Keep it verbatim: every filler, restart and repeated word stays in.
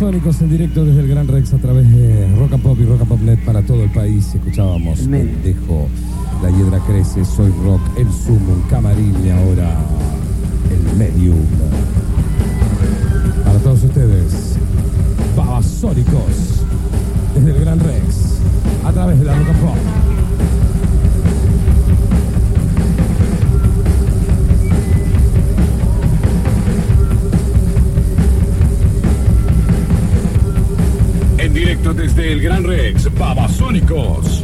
Babasónicos en directo desde el Gran Rex a través de Rock and Pop y Rock and Pop Net para todo el país. Escuchábamos Pendejo, La Hiedra Crece, Soy Rock, El Sumum, Camarín y ahora El Medium. Para todos ustedes, Babasónicos desde el Gran Rex a través de la Rock and Pop. Directo desde el Gran Rex, Babasónicos.